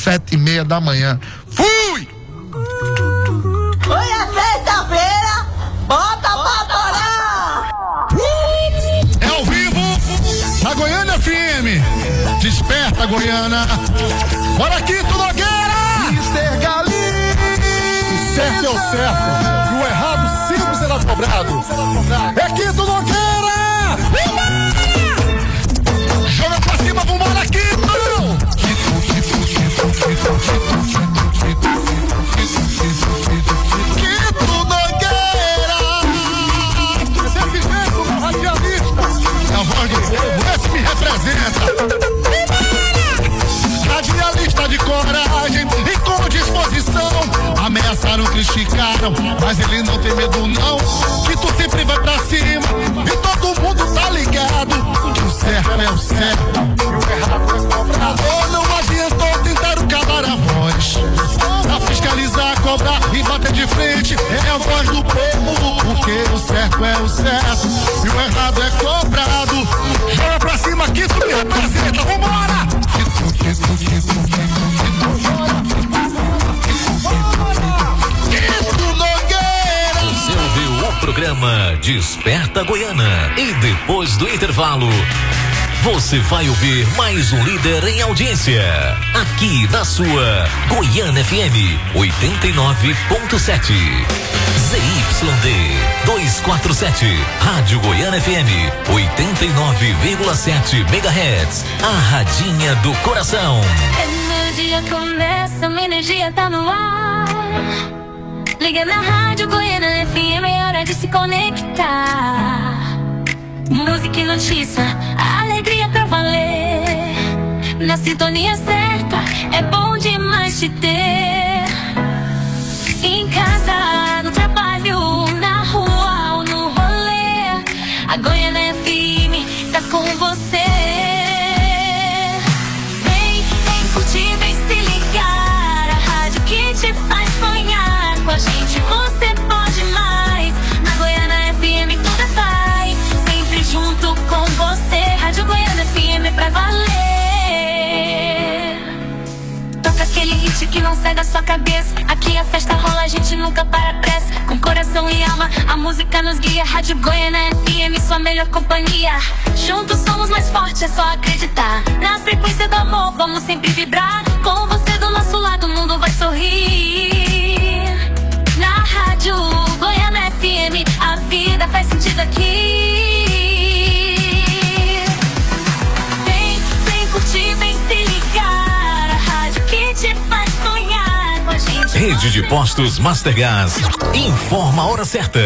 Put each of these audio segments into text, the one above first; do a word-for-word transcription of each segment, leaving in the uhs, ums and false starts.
sete e meia da manhã. Fui! Hoje é sexta-feira, bota pra torar! É ao vivo, na Goiânia F M. Desperta, Goiânia. Bora aqui, Nogueira! mister Galinha! O certo é o certo, e o errado sempre será cobrado. É Quito Nogueira! Joga pra cima, vambora, Quito! Quito Nogueira! Desse jeito, meu radialista! É a voz do povo, esse me representa! Radialista de coragem e com disposição. Ameaçaram, criticaram, mas ele não tem medo não. Que tu sempre vai pra cima e todo mundo tá ligado. Que o certo é o certo e o errado é cobrado. Oh, não adiantou, tentaram calar a voz. Pra fiscalizar, cobrar e bater de frente. É a voz do povo, porque o certo é o certo e o errado é cobrado. Joga pra cima, que tu me representa, vambora! Você ouviu o programa Desperta Goiânia e depois do intervalo você vai ouvir mais um líder em audiência aqui na sua Goiânia F M oitenta e nove ponto sete, Z Y D duzentos e quarenta e sete, Rádio Goiânia F M oitenta e nove vírgula sete megahertz, a radinha do coração. Energia começa, minha energia tá no ar. Liga na Rádio Goiânia F M, é hora de se conectar. Música e notícia, a alegria pra valer. Na sintonia certa, é bom demais te ter. Em casa, no trabalho, na rua ou no rolê, a Goiânia F M tá com você. Vem, vem curtir, vem se ligar. A rádio que te faz sonhar. Com a gente você pode mais. Na Goiânia F M tudo é paz. Sempre junto com você. Rádio Goiânia F M pra valer. Toca aquele hit que não sai da sua cabeça. Aqui a festa rola, a gente nunca para pressa. Com coração e alma, a música nos guia. Rádio Goiânia F M, sua melhor companhia. Juntos somos mais fortes, é só acreditar. Na frequência do amor, vamos sempre vibrar. Com você do nosso lado, o mundo vai sorrir. Na Rádio Goiânia F M, a vida faz sentido aqui. Vem, vem curtir, vem se ligar. A rádio que te faz sonhar. Com a gente. Rede de Postos Mastergas informa a hora certa.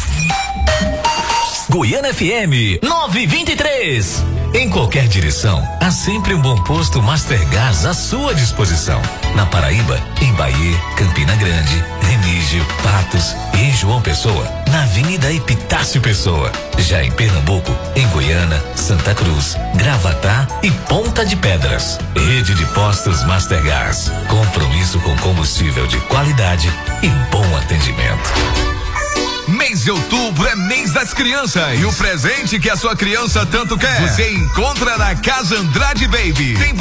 Goiânia F M nove e vinte e três. Em qualquer direção, há sempre um bom posto Mastergas à sua disposição. Na Paraíba, em Bahia, Campina Grande, Remígio, Patos e João Pessoa, na Avenida Epitácio Pessoa. Já em Pernambuco, em Goiânia, Santa Cruz, Gravatá e Ponta de Pedras. Rede de Postos Mastergas. Compromisso com combustível de qualidade e bom atendimento. Mês de outubro é mês das crianças e o presente que a sua criança tanto quer, você encontra na Casa Andrade Baby. Tem